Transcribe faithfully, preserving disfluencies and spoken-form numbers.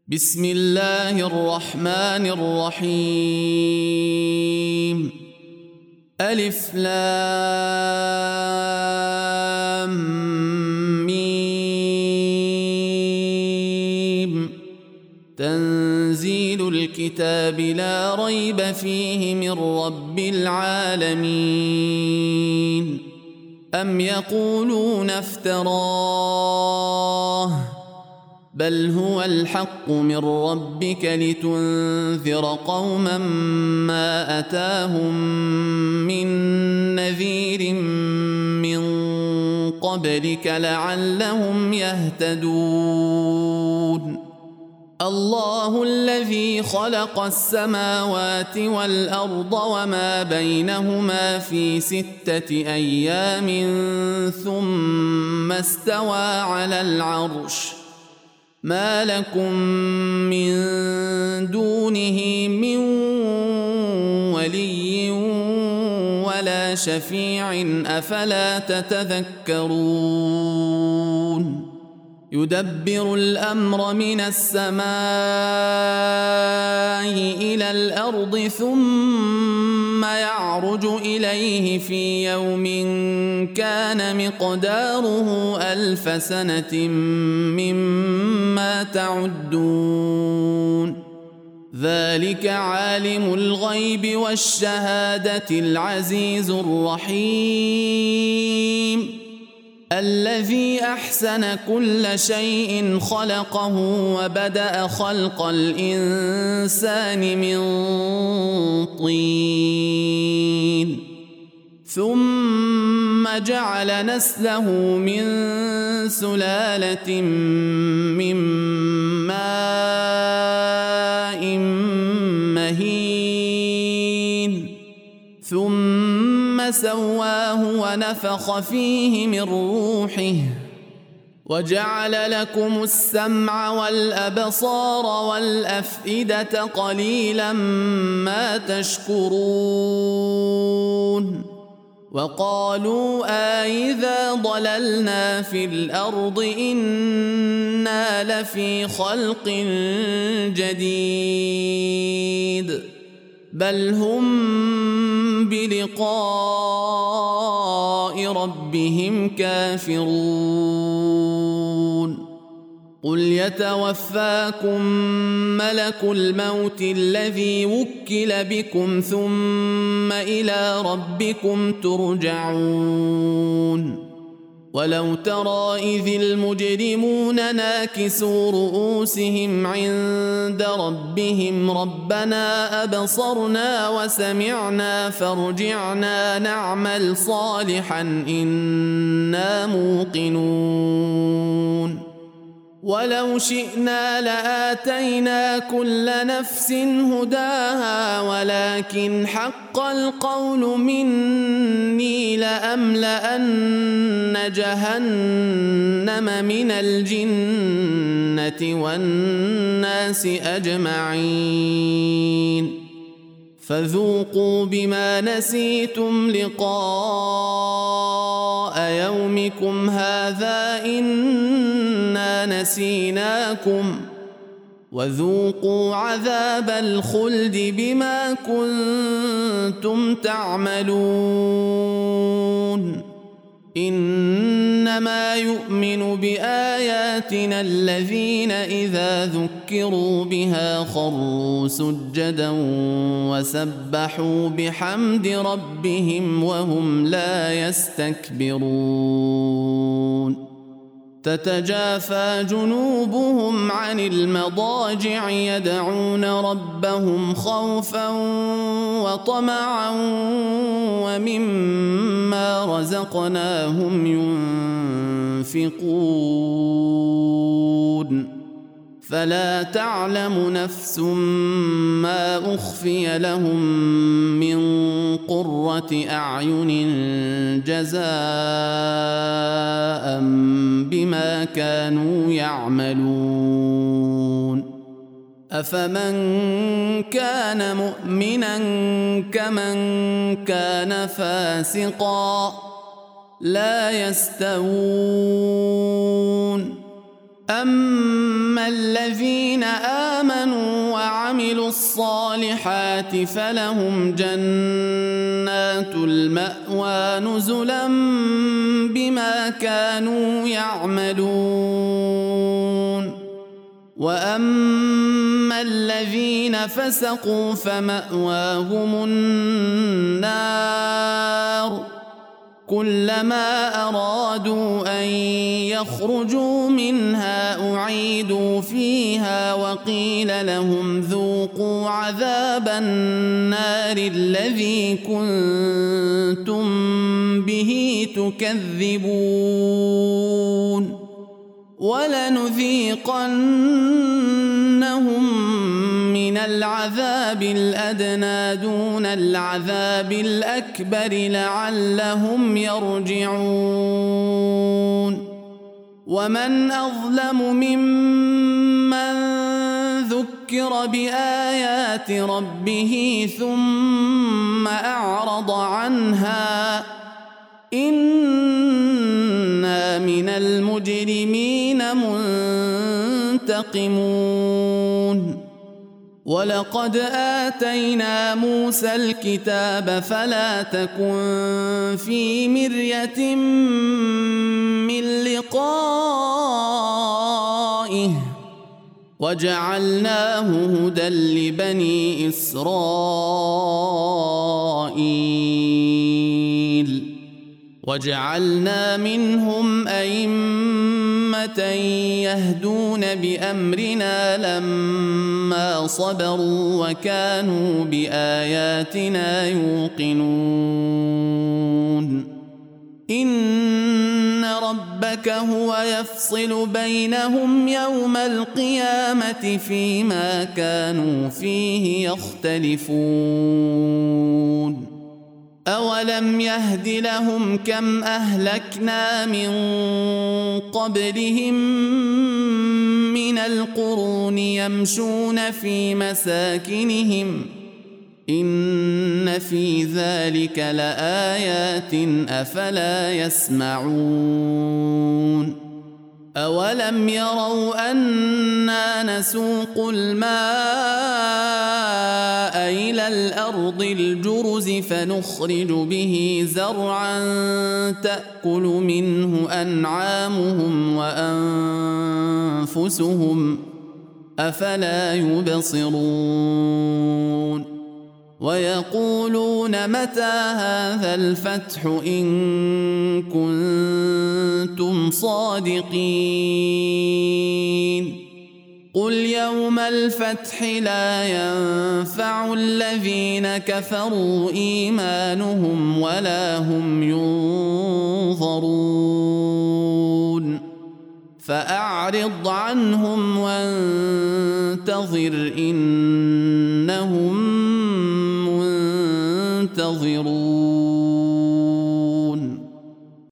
بسم الله الرحمن الرحيم ألف لام ميم تنزيل الكتاب لا ريب فيه من رب العالمين أم يقولون افتراه بل هو الحق من ربك لتنذر قوما ما أتاهم من نذير من قبلك لعلهم يهتدون الله الذي خلق السماوات والأرض وما بينهما في ستة أيام ثم استوى على العرش ما لكم من دونه من ولي ولا شفيع أفلا تتذكرون يدبر الأمر من السماء إلى الأرض ثم يعرج إليه في يوم كان مقداره ألف سنة مما تعدون ذلك عالم الغيب والشهادة العزيز الرحيم الذي أحسن كل شيء خلقه وبدأ خلق الإنسان من طين ثم جعل نسله من سلالة من ماء مهين ثم سواه ونفخ فيه من روحه وجعل لكم السمع والأبصار والأفئدة قليلا ما تشكرون وقالوا أإذا ضللنا في الأرض إنا لفي خلق جديد بل هم بلقاء ربهم كافرون قل يتوفاكم ملك الموت الذي وكل بكم ثم إلى ربكم ترجعون ولو ترى إذ المجرمون ناكسوا رؤوسهم عند ربهم ربنا أبصرنا وسمعنا فارجعنا نعمل صالحا إنا موقنون ولو شئنا لآتينا كل نفس هداها ولكن حق القول مني لأملأن جهنم من الجنة والناس أجمعين فذوقوا بما نسيتم لقاء يومكم هذا إنا نسيناكم وذوقوا عذاب الخلد بما كنتم تعملون إنما يؤمن بآياتنا الذين إذا ذكروا بها خروا سجدا وسبحوا بحمد ربهم وهم لا يستكبرون تتجافى جنوبهم عن المضاجع يدعون ربهم خوفا وطمعا ومما رزقناهم ينفقون فلا تعلم نفس ما أخفي لهم من قرة أعين جزاء بما كانوا يعملون أفمن كان مؤمنا كمن كان فاسقا لا يستوون أما الذين آمنوا وعملوا الصالحات فلهم جنات المأوى نزلا بما كانوا يعملون وأما الذين فسقوا فمأواهم النار كلما أرادوا أن يخرجوا منها أعيدوا فيها وقيل لهم ذوقوا عذاب النار الذي كنتم به تكذبون ولنذيقنهم من العذاب الأدنى دون العذاب الأكبر لعلهم يرجعون ومن أظلم ممن ذكر بآيات ربه ثم أعرض عنها إنا من المجرمين منتقمون ولقد آتينا موسى الكتاب فلا تكن في مرية من لقائه وجعلناه هدى لبني إسرائيل وجعلنا منهم أئمة يهدون بأمرنا لما صبروا وكانوا بآياتنا يوقنون إن ربك هو يفصل بينهم يوم القيامة فيما كانوا فيه يختلفون أولم يهد لهم كم أهلكنا من قبلهم من القرون يمشون في مساكنهم إن في ذلك لآيات أفلا يسمعون أولم يروا أنا نسوق الماء إلى الأرض الجرز فنخرج به زرعا تأكل منه أنعامهم وأنفسهم أفلا يبصرون ويقولون متى هذا الفتح إن كنتم صادقين قل يوم الفتح لا ينفع الذين كفروا إيمانهم ولا هم ينظرون فأعرض عنهم وانتظر إنهم منتظرون